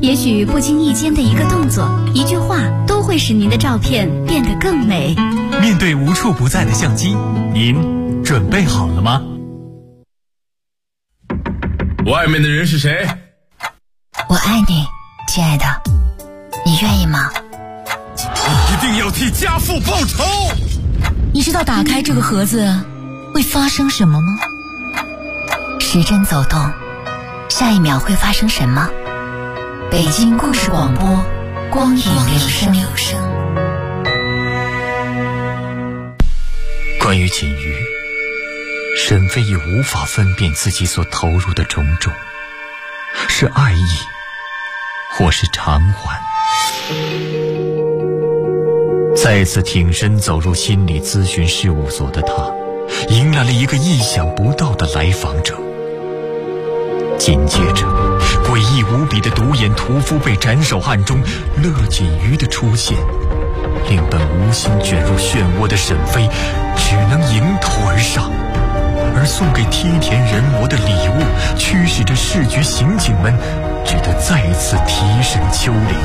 也许不经意间的一个动作、一句话，都会使您的照片变得更美。 面对无处不在的相机，您准备好了吗？ 外面的人是谁？ 我爱你，亲爱的，你愿意吗？ 一定要替家父报仇！ 你知道打开这个盒子会发生什么吗？时针走动，下一秒会发生什么？北京故事广播，光影留声。 关于锦瑜，沈飞已无法分辨自己所投入的种种，是爱意，或是偿还。再次挺身走入心理咨询事务所的他，迎来了一个意想不到的来访者。紧接着，诡异无比的独眼屠夫被斩首案中乐锦瑜的出现，令本无心卷入漩涡的沈飞只能迎头而上，而送给梯田人魔的礼物驱使着市局刑警们只得再次提审秋玲。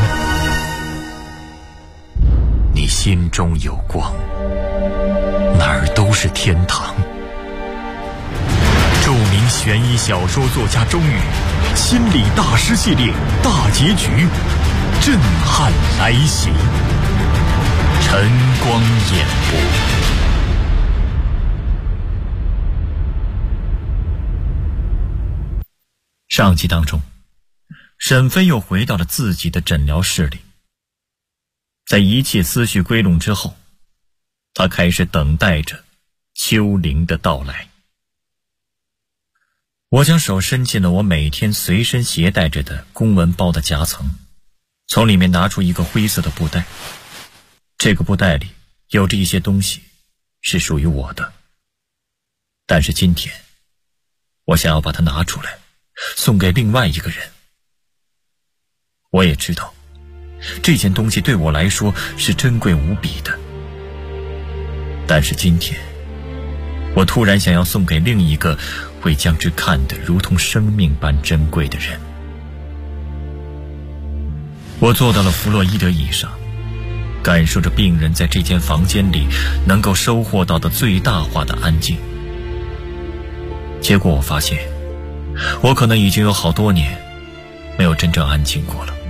你心中有光，哪儿都是天堂。著名悬疑小说作家钟宇心理大师系列大结局震撼来袭，晨光演播。上集当中，沈飞又回到了自己的诊疗室里，在一切思绪归拢之后，他开始等待着秋玲的到来。我将手伸进了我每天随身携带着的公文包的夹层，从里面拿出一个灰色的布袋。这个布袋里有着一些东西是属于我的，但是今天我想要把它拿出来送给另外一个人。我也知道这件东西对我来说是珍贵无比的，但是今天我突然想要送给另一个会将之看得如同生命般珍贵的人。我坐到了弗洛伊德椅上，感受着病人在这间房间里能够收获到的最大化的安静。结果我发现，我可能已经有好多年没有真正安静过了。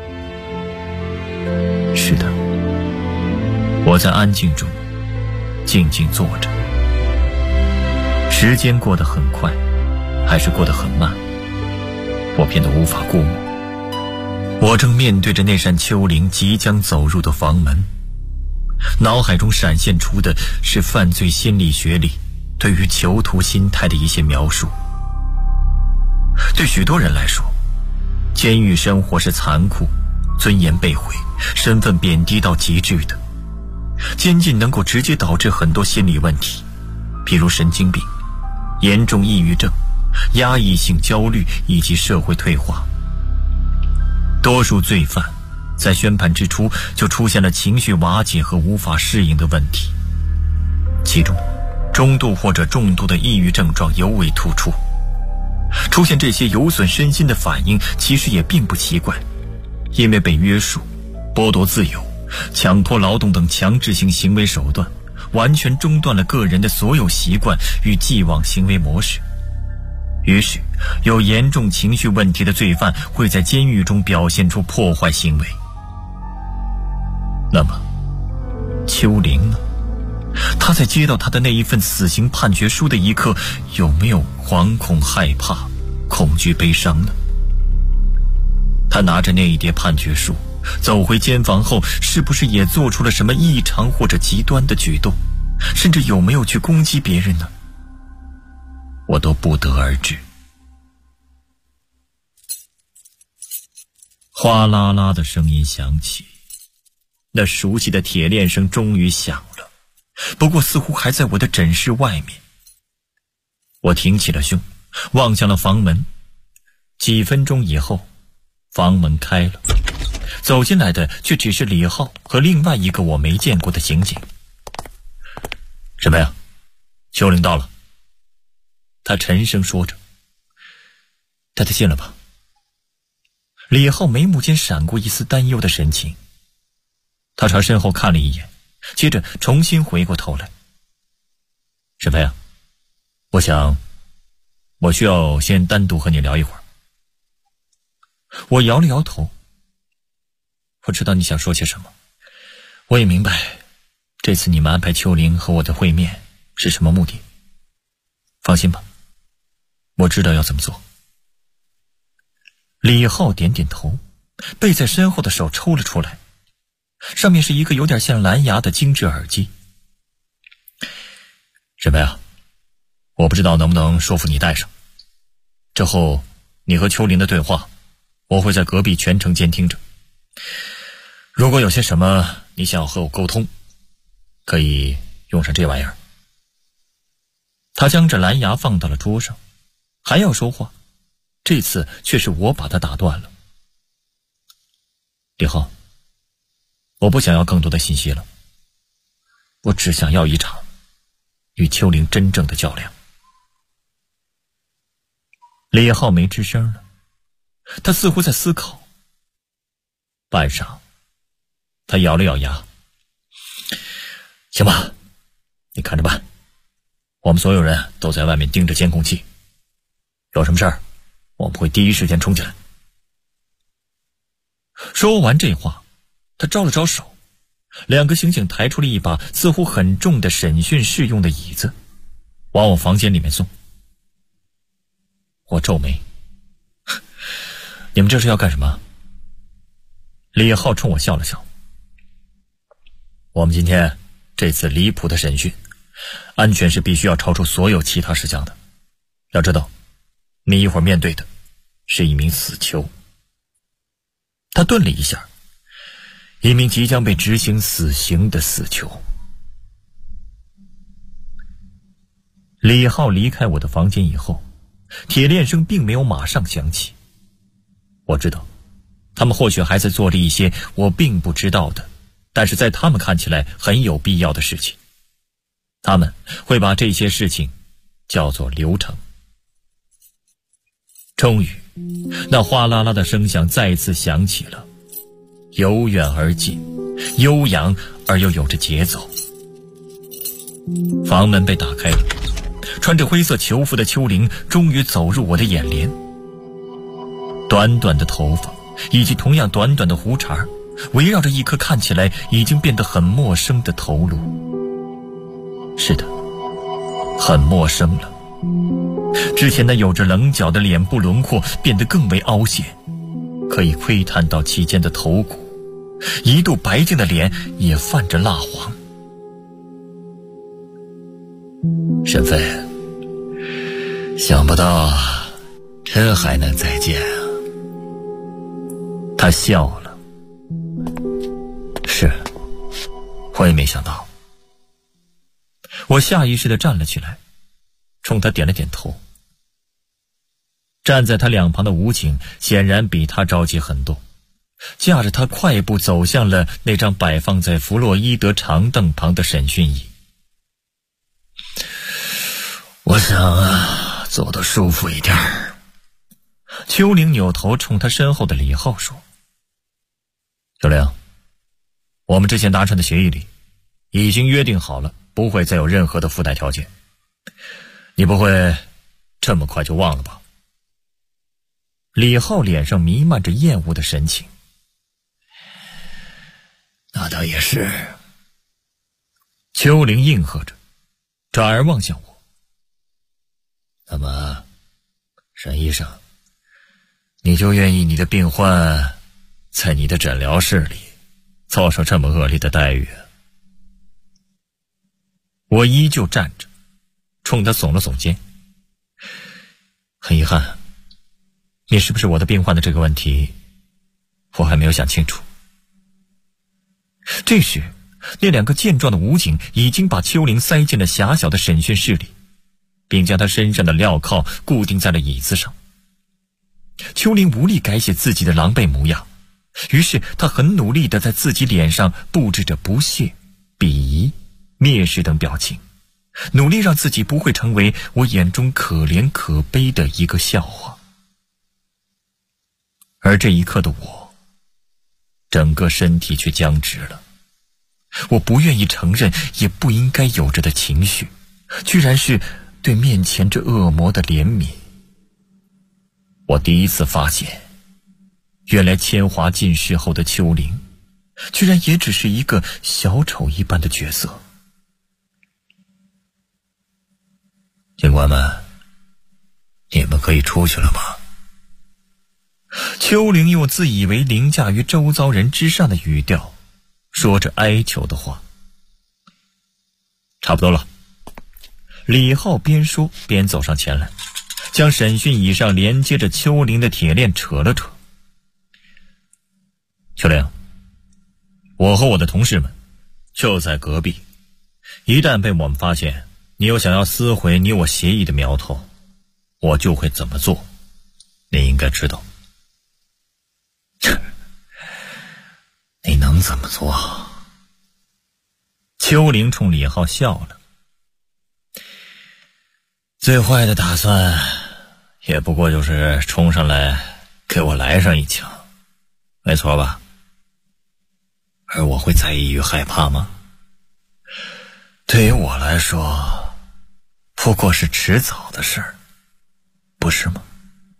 是的，我在安静中静静坐着。时间过得很快，还是过得很慢，我变得无法估摸。我正面对着那扇秋玲即将走入的房门，脑海中闪现出的是犯罪心理学里对于囚徒心态的一些描述。对许多人来说，监狱生活是残酷、尊严被毁、身份贬低到极致的。监禁能够直接导致很多心理问题，比如神经病、严重抑郁症、压抑性焦虑以及社会退化。多数罪犯在宣判之初就出现了情绪瓦解和无法适应的问题，其中中度或者重度的抑郁症状尤为突出。出现这些有损身心的反应其实也并不奇怪，因为被约束、剥夺自由、强迫劳动等强制性行为手段完全中断了个人的所有习惯与既往行为模式。于是有严重情绪问题的罪犯会在监狱中表现出破坏行为。那么秋玲呢？他在接到他的那一份死刑判决书的一刻，有没有惶恐害怕、恐惧悲伤呢？他拿着那一叠判决书走回监房后，是不是也做出了什么异常或者极端的举动，甚至有没有去攻击别人呢？我都不得而知。哗啦啦的声音响起，那熟悉的铁链声终于响了，不过似乎还在我的诊室外面。我挺起了胸，望向了房门。几分钟以后，房门开了，走进来的却只是李浩和另外一个我没见过的刑警。什么呀？秋玲到了。他沉声说着。带他进来吧。 李浩眉目间闪过一丝担忧的神情，他朝身后看了一眼，接着重新回过头来。沈飞啊，我想我需要先单独和你聊一会儿。我摇了摇头，我知道你想说些什么，我也明白这次你们安排秋玲和我的会面是什么目的。放心吧，我知道要怎么做。李浩点点头，背在身后的手抽了出来，上面是一个有点像蓝牙的精致耳机。沈飞啊，我不知道能不能说服你戴上。之后你和秋玲的对话，我会在隔壁全程监听着。如果有些什么你想要和我沟通，可以用上这玩意儿。他将这蓝牙放到了桌上，还要说话，这次却是我把他打断了。李浩，我不想要更多的信息了，我只想要一场与秋玲真正的较量。李浩没吱声了，他似乎在思考。半晌，他咬了咬牙，行吧，你看着办，我们所有人都在外面盯着监控器，有什么事儿我们会第一时间冲进来。说完这话，他招了招手，两个刑警抬出了一把似乎很重的审讯室用的椅子，往我房间里面送。我皱眉，你们这是要干什么？李浩冲我笑了笑，我们今天这次离谱的审讯，安全是必须要超出所有其他事项的。要知道，你一会儿面对的是一名死囚。他顿了一下，一名即将被执行死刑的死囚。李浩离开我的房间以后，铁链声并没有马上响起。我知道，他们或许还在做着一些我并不知道的，但是在他们看起来很有必要的事情。他们会把这些事情叫做流程。终于，那哗啦啦的声响再次响起了，由远而近，悠扬而又有着节奏。房门被打开了，穿着灰色囚服的秋玲终于走入我的眼帘。短短的头发以及同样短短的胡茬，围绕着一颗看起来已经变得很陌生的头颅。是的，很陌生了。之前那有着棱角的脸部轮廓变得更为凹陷，可以窥探到其间的头骨，一度白净的脸也泛着蜡黄。沈飞，想不到这还能再见啊。他笑了，是，我也没想到。我下意识地站了起来，冲他点了点头。站在他两旁的武警显然比他着急很多，架着他快步走向了那张摆放在弗洛伊德长凳旁的审讯椅。我想坐得舒服一点。秋玲扭头冲他身后的李浩说：秋玲，我们之前达成的协议里已经约定好了，不会再有任何的附带条件，你不会这么快就忘了吧？李浩脸上弥漫着厌恶的神情。那倒也是。秋玲应和着，转而望向我。那么，沈医生，你就愿意你的病患在你的诊疗室里遭受这么恶劣的待遇？我依旧站着，冲他耸了耸肩。很遗憾，你是不是我的病患的这个问题，我还没有想清楚。这时，那两个健壮的武警已经把秋玲塞进了狭小的审讯室里，并将她身上的镣铐固定在了椅子上。秋玲无力改写自己的狼狈模样，于是她很努力地在自己脸上布置着不屑、鄙夷、蔑视等表情，努力让自己不会成为我眼中可怜可悲的一个笑话。 而这一刻的我，整个身体却僵直了。我不愿意承认，也不应该有着的情绪，居然是对面前这恶魔的怜悯。我第一次发现，原来千华进士后的秋玲，居然也只是一个小丑一般的角色。警官们，你们可以出去了吗？秋玲用自以为凌驾于周遭人之上的语调说着哀求的话。差不多了。李浩边说边走上前来，将审讯椅上连接着秋玲的铁链扯了扯。秋玲，我和我的同事们就在隔壁，一旦被我们发现你有想要撕毁你我协议的苗头，我就会怎么做，你应该知道。你能怎么做？秋玲冲李浩笑了。最坏的打算也不过就是冲上来给我来上一枪，没错吧？而我会在意与害怕吗？对于我来说，不过是迟早的事儿，不是吗？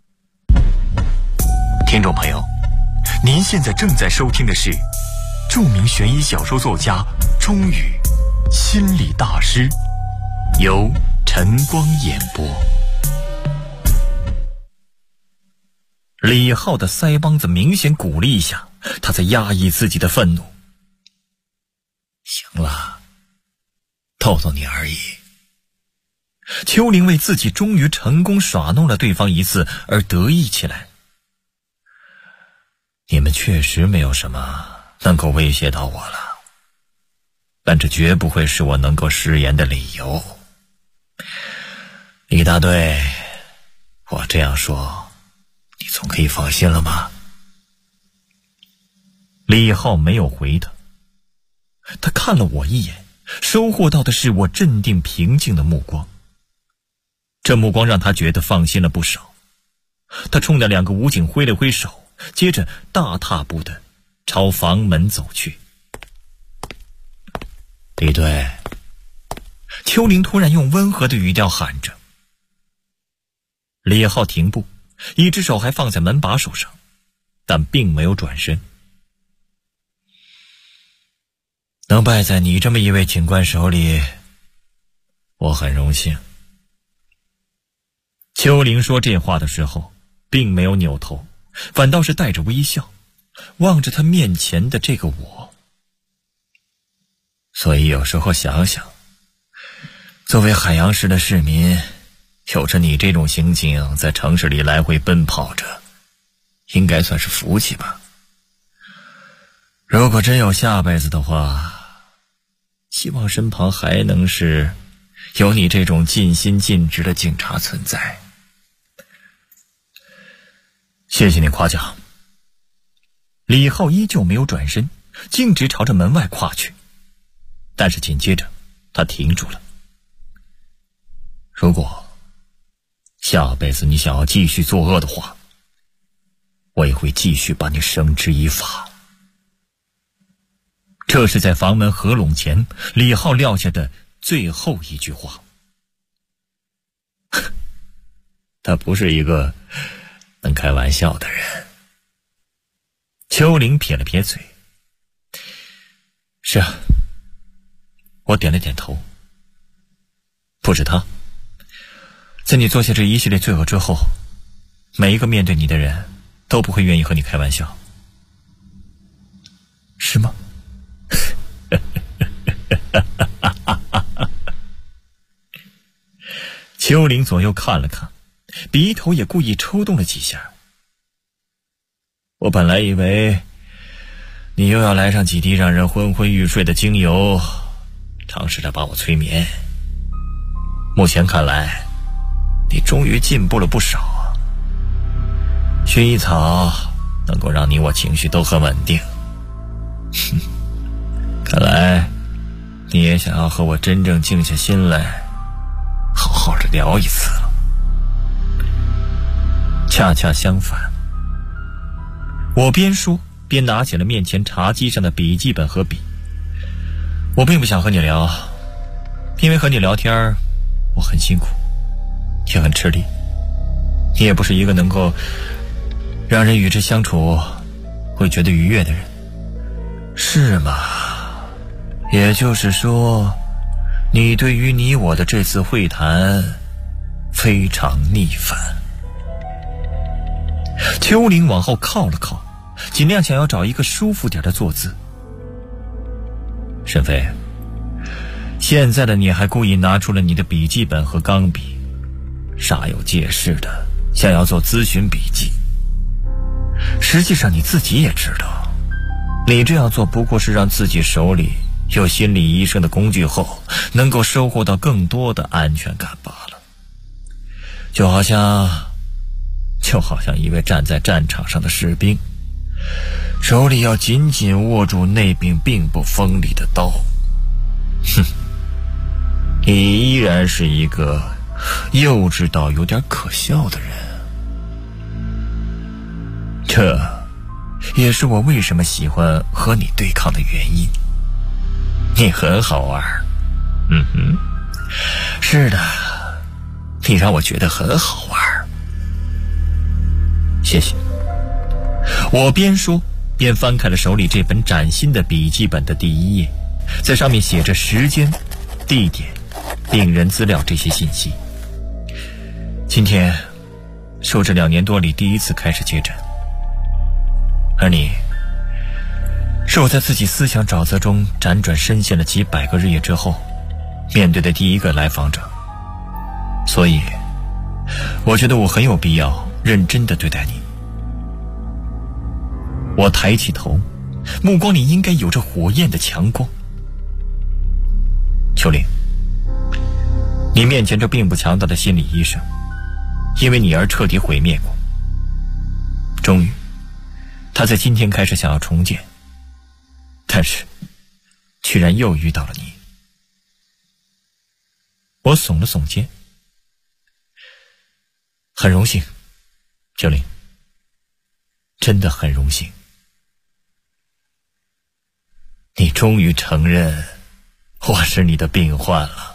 听众朋友，您现在正在收听的是著名悬疑小说作家钟宇心理大师，由晨光演播。李浩的腮帮子明显鼓了一下，他在压抑自己的愤怒。行了，逗逗你而已。秋玲为自己终于成功耍弄了对方一次而得意起来。你们确实没有什么能够威胁到我了，但这绝不会是我能够食言的理由。李大队，我这样说，你总可以放心了吗？李浩没有回他，他看了我一眼，收获到的是我镇定平静的目光。这目光让他觉得放心了不少。他冲那两个武警挥了挥手，接着大踏步的朝房门走去。李队，秋玲突然用温和的语调喊着。李浩停步，一只手还放在门把手上，但并没有转身。能败在你这么一位警官手里，我很荣幸。秋玲说这话的时候并没有扭头，反倒是带着微笑望着他面前的这个我。所以有时候想想，作为海洋市的市民，有着你这种刑警在城市里来回奔跑着，应该算是福气吧。如果真有下辈子的话，希望身旁还能是有你这种尽心尽职的警察存在。谢谢你夸奖。李浩依旧没有转身，径直朝着门外跨去，但是紧接着他停住了。如果下辈子你想要继续作恶的话，我也会继续把你绳之以法。这是在房门合拢前李浩撂下的最后一句话。他不是一个能开玩笑的人。秋玲撇了撇嘴。是啊，我点了点头。不止他，在你做下这一系列罪恶之后，每一个面对你的人都不会愿意和你开玩笑。是吗？秋玲左右看了看，鼻头也故意抽动了几下。我本来以为你又要来上几滴让人昏昏欲睡的精油，尝试着把我催眠。目前看来，你终于进步了不少啊。薰衣草能够让你我情绪都很稳定。看来你也想要和我真正静下心来好好的聊一次了。恰恰相反， 我边说边拿起了面前茶几上的笔记本和笔。我并不想和你聊，因为和你聊天我很辛苦，也很吃力。你也不是一个能够让人与之相处会觉得愉悦的人，是吗？也就是说，你对于你我的这次会谈非常逆反。秋玲往后靠了靠，尽量想要找一个舒服点的坐姿。沈飞，现在的你还故意拿出了你的笔记本和钢笔，煞有介事的想要做咨询笔记。实际上你自己也知道，你这样做不过是让自己手里有心理医生的工具后，能够收获到更多的安全感罢了。就好像一位站在战场上的士兵，手里要紧紧握住那柄并不锋利的刀。你依然是一个幼稚到有点可笑的人。这也是我为什么喜欢和你对抗的原因。你很好玩。是的，你让我觉得很好玩。谢谢。我边说边翻开了手里这本崭新的笔记本的第一页，在上面写着时间、地点、病人资料这些信息。今天是我这2年多里第一次开始接诊，而你是我在自己思想沼泽中辗转深陷了几百个日夜之后面对的第一个来访者，所以我觉得我很有必要认真地对待你。我抬起头，目光里应该有着火焰的强光。秋玲，你面前这并不强大的心理医生，因为你而彻底毁灭过。终于，他在今天开始想要重建，但是居然又遇到了你。我耸了耸肩，很荣幸，秋玲，真的很荣幸。你终于承认我是你的病患了。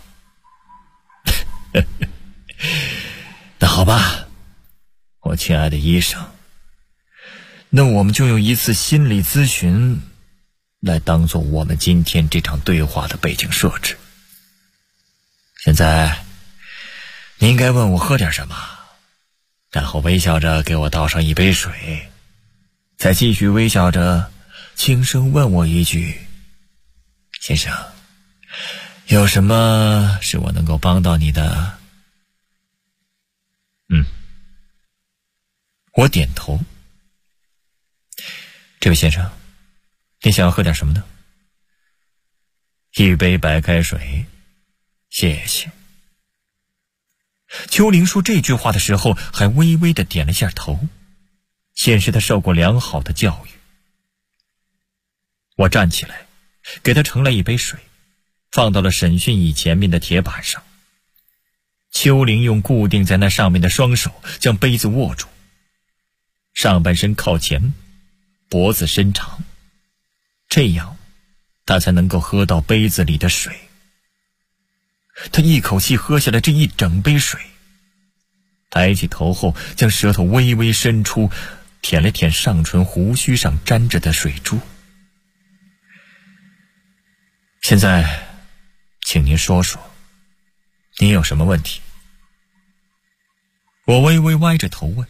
那好吧，我亲爱的医生，那我们就用一次心理咨询来当做我们今天这场对话的背景设置。现在你应该问我喝点什么，然后微笑着给我倒上一杯水，再继续微笑着轻声问我一句：先生，有什么是我能够帮到你的？我点头。这位先生，你想要喝点什么呢？一杯白开水，谢谢。秋玲说这句话的时候还微微地点了下头，显示她受过良好的教育。我站起来给她盛来一杯水，放到了审讯椅前面的铁板上。秋玲用固定在那上面的双手将杯子握住，上半身靠前，脖子伸长，这样她才能够喝到杯子里的水。她一口气喝下了这一整杯水，抬起头后将舌头微微伸出，舔了舔上唇胡须上沾着的水珠。现在请您说说，您有什么问题？我微微歪着头问。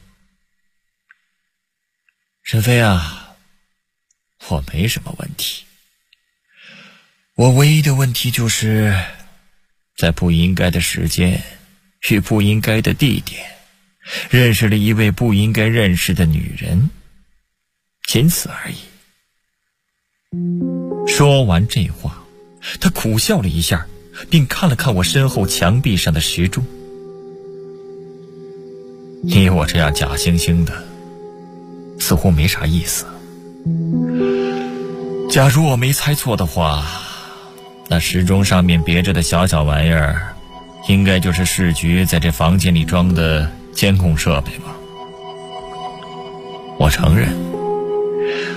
沈飞啊，我没什么问题，我唯一的问题就是在不应该的时间与不应该的地点认识了一位不应该认识的女人，仅此而已。说完这话，他苦笑了一下，并看了看我身后墙壁上的时钟。你我这样假惺惺的似乎没啥意思。假如我没猜错的话，那时钟上面别着的小小玩意儿应该就是市局在这房间里装的监控设备吧。我承认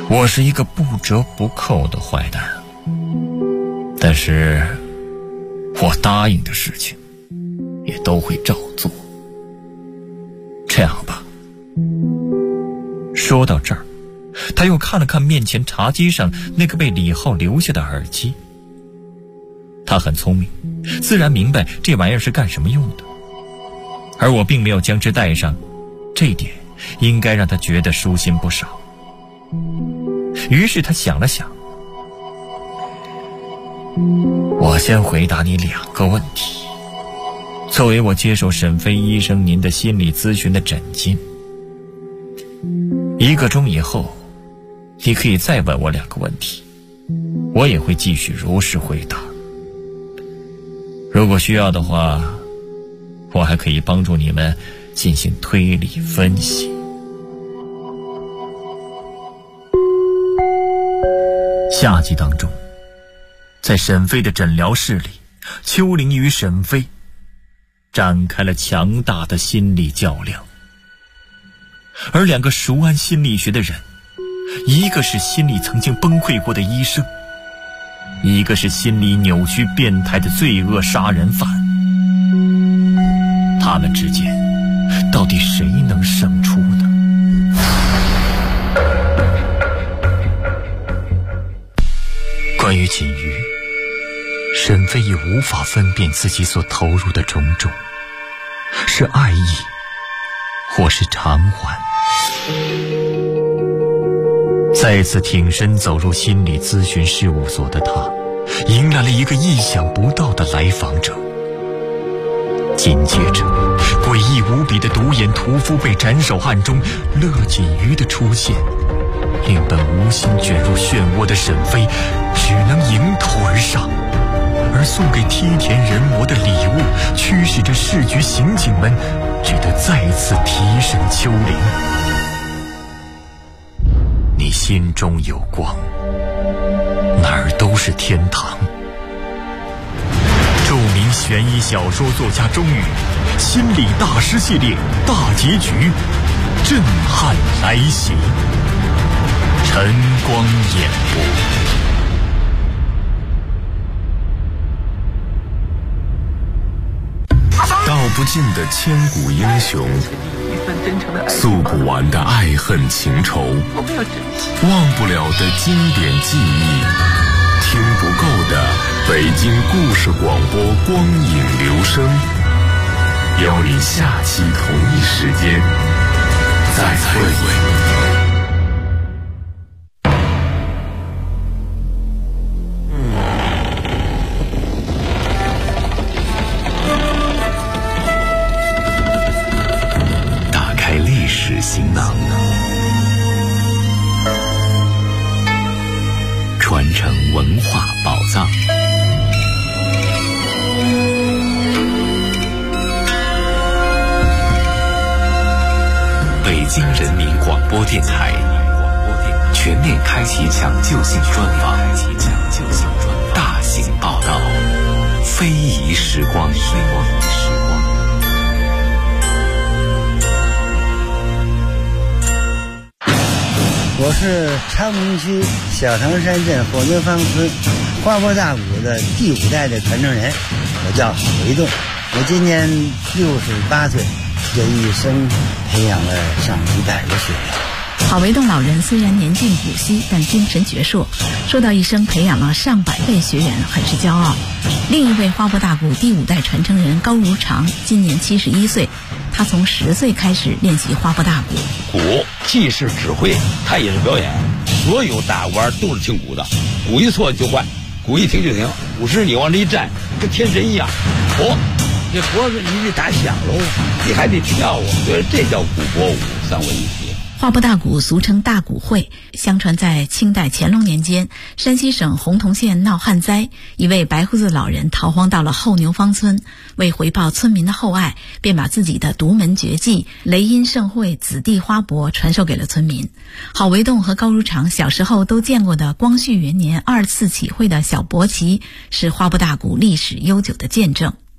我是一个不折不扣的坏蛋，但是我答应的事情也都会照做。这样吧，说到这儿，他又看了看面前茶几上那个被李浩留下的耳机。他很聪明，自然明白这玩意儿是干什么用的，而我并没有将之带上，这一点应该让他觉得舒心不少。于是他想了想，我先回答你2个问题，作为我接受沈飞医生您的心理咨询的诊金。1个钟以后，你可以再问我2个问题，我也会继续如实回答。如果需要的话，我还可以帮助你们进行推理分析。下集当中，在沈飞的诊疗室里，秋玲与沈飞展开了强大的心理较量。而2个熟谙心理学的人，一个是心里曾经崩溃过的医生，一个是心理扭曲变态的罪恶杀人犯，他们之间到底谁能胜出呢？关于锦瑜，沈飞已无法分辨自己所投入的种种，是爱意或是偿还。再次挺身走入心理咨询事务所的他，迎来了一个意想不到的来访者。紧接着，诡异无比的独眼屠夫被斩首案中乐锦瑜的出现，令本无心卷入漩涡的沈飞只能迎头而上，而送给梯田人魔的礼物驱使着市局刑警们只得再次提审秋玲。你心中有光，哪儿都是天堂。著名悬疑小说作家钟宇心理大师系列大结局震撼来袭，晨光演播。 道不尽的千古英雄，诉不完的爱恨情仇，忘不了的经典记忆，听不够的北京故事广播光影留声，邀你下期同一时间再会。行囊，传承文化宝藏。北京人民广播电台全面开启抢救性专访，大型报道，非遗时光。 我是昌平区小长山镇火牛坊村花坡大鼓的第5代的传承人，我叫韦栋，我今年68岁，这一生培养了上100个学员。 郝维栋老人虽然年近古稀，但精神矍铄，说到一生培养了上百位学员，很是骄傲。另一位花坡大鼓第5代传承人高如常，今年71岁，他从10岁开始练习花坡大鼓。 鼓既是指挥，它也是表演。所有大鼓都是听鼓的，鼓一错就换，鼓一停就停。鼓时你往这一站，跟天神一样。这脖子你得打响喽，你还得跳啊，所以这叫鼓脖舞3位一体。 花坡大鼓俗称大鼓会，相传在清代乾隆年间，山西省洪洞县闹旱灾，一位白胡子老人逃荒到了后牛坊村，为回报村民的厚爱，便把自己的独门绝技雷音盛会子弟花帛传授给了村民。郝维栋和高如常小时候都见过的光绪元年2次起会的小驳旗，是花坡大鼓历史悠久的见证。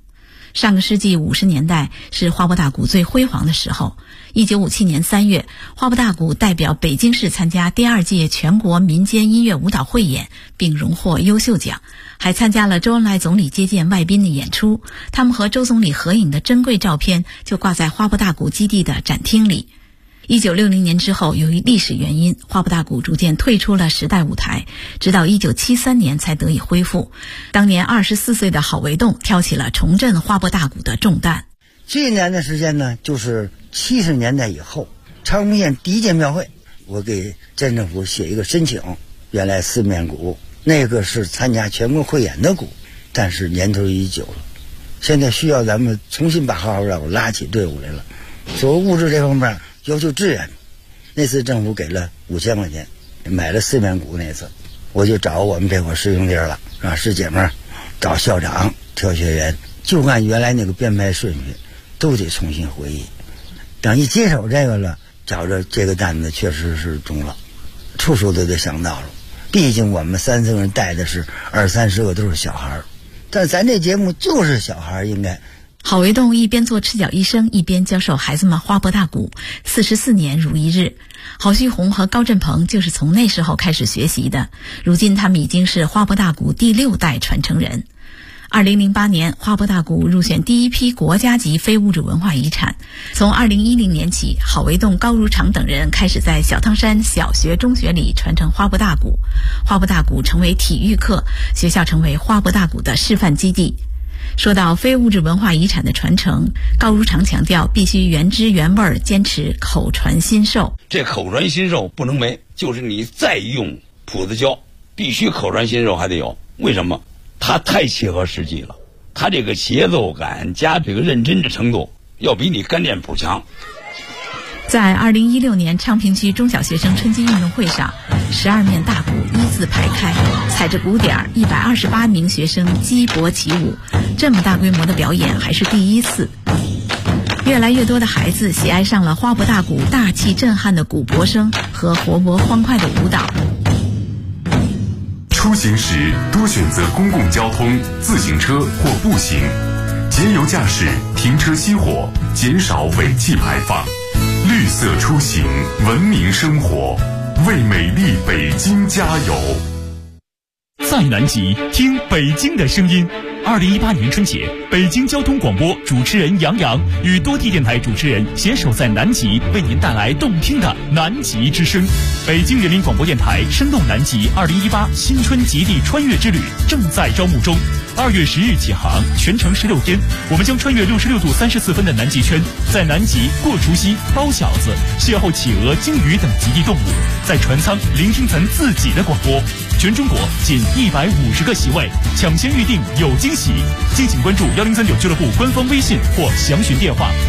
上个世纪50年代是花博大鼓最辉煌的时候。1957年3月，花博大鼓代表北京市参加第2届全国民间音乐舞蹈汇演，并荣获优秀奖，还参加了周恩来总理接见外宾的演出。他们和周总理合影的珍贵照片就挂在花博大鼓基地的展厅里。1960年之后，由于历史原因，花博大鼓逐渐退出了时代舞台，直到1973年才得以恢复。当年24岁的郝维栋挑起了重振花博大鼓的重担。 最难的时间呢，就是70年代以后，昌平县第1届庙会，我给镇政府写一个申请。原来四面鼓那个是参加全国汇演的鼓，但是年头已久了，现在需要咱们重新把花博大鼓拉起队伍来了。所谓物质这方面要求支援，那次政府给了5000块钱，买了四面鼓。那次我就找我们这块师兄弟了，让师姐们找校长挑学员，就按原来那个编排顺序都得重新回忆。等一接手这个了，觉着这个担子确实是重了，处处都得想到了。毕竟我们3、4个人带的是20-30个都是小孩，但是咱这节目就是小孩应该。 郝维栋一边做赤脚医生，一边教授孩子们花博大鼓，44年如一日。郝旭红和高振鹏就是从那时候开始学习的，如今他们已经是花博大鼓第6代传承人。2008年，花博大鼓入选第1批国家级非物质文化遗产。从2010年起，郝维栋、高如常等人开始在小汤山小学、中学里传承花博大鼓。花博大鼓成为体育课，学校成为花博大鼓的示范基地。说到非物质文化遗产的传承，高如常强调必须原汁原味，坚持口传心授。 这口传心授不能没，就是你再用谱子教，必须口传心授还得有。为什么？它太切合实际了，它这个节奏感加这个认真的程度要比你干练谱强。 在2016年昌平区中小学生春季运动会上，12面大鼓一字排开，踩着鼓点，128名学生击搏起舞。这么大规模的表演还是第一次。越来越多的孩子喜爱上了花博大鼓大气震撼的鼓搏声和活泼欢快的舞蹈。 出行时多选择公共交通、自行车或步行，节油驾驶，停车熄火，减少尾气排放。绿色出行，文明生活，为美丽北京加油！ 在南极听北京的声音。2018年春节，北京交通广播主持人杨洋与多地电台主持人携手在南极，为您带来动听的南极之声。北京人民广播电台深动南极2018新春极地穿越之旅正在招募中，2月10日起航，全程16天，我们将穿越66度34分的南极圈，在南极过除夕、包饺子，邂逅企鹅、鲸鱼等极地动物，在船舱聆听咱自己的广播。全中国仅150个席位，抢先预定有惊喜。敬请关注1039俱乐部官方微信或详询电话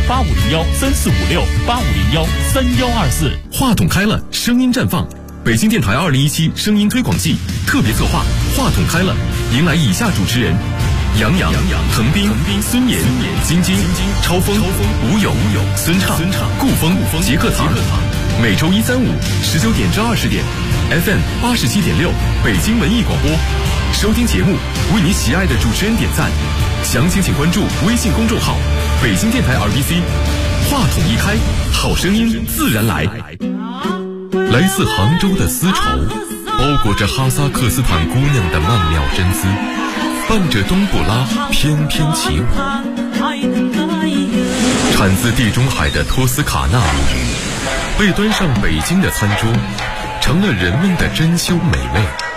8501-3456、8501-3124。 话筒开了，声音绽放。北京电台2017声音推广季特别策划话筒开了，迎来以下主持人：杨洋、滕斌、孙岩、晶晶、超风、吴勇、孙畅、顾风、杰克堂。每周1、3、5 19点至20点 FM 87.6北京文艺广播。收听节目，为你喜爱的主持人点赞。详情请关注微信公众号北京电台 RBC。话筒一开，好声音自然来。来自杭州的丝绸，包裹着哈萨克斯坦姑娘的曼妙真姿，伴着冬不拉翩翩起舞。产自地中海的托斯卡纳被端上北京的餐桌，成了人们的珍馐美味。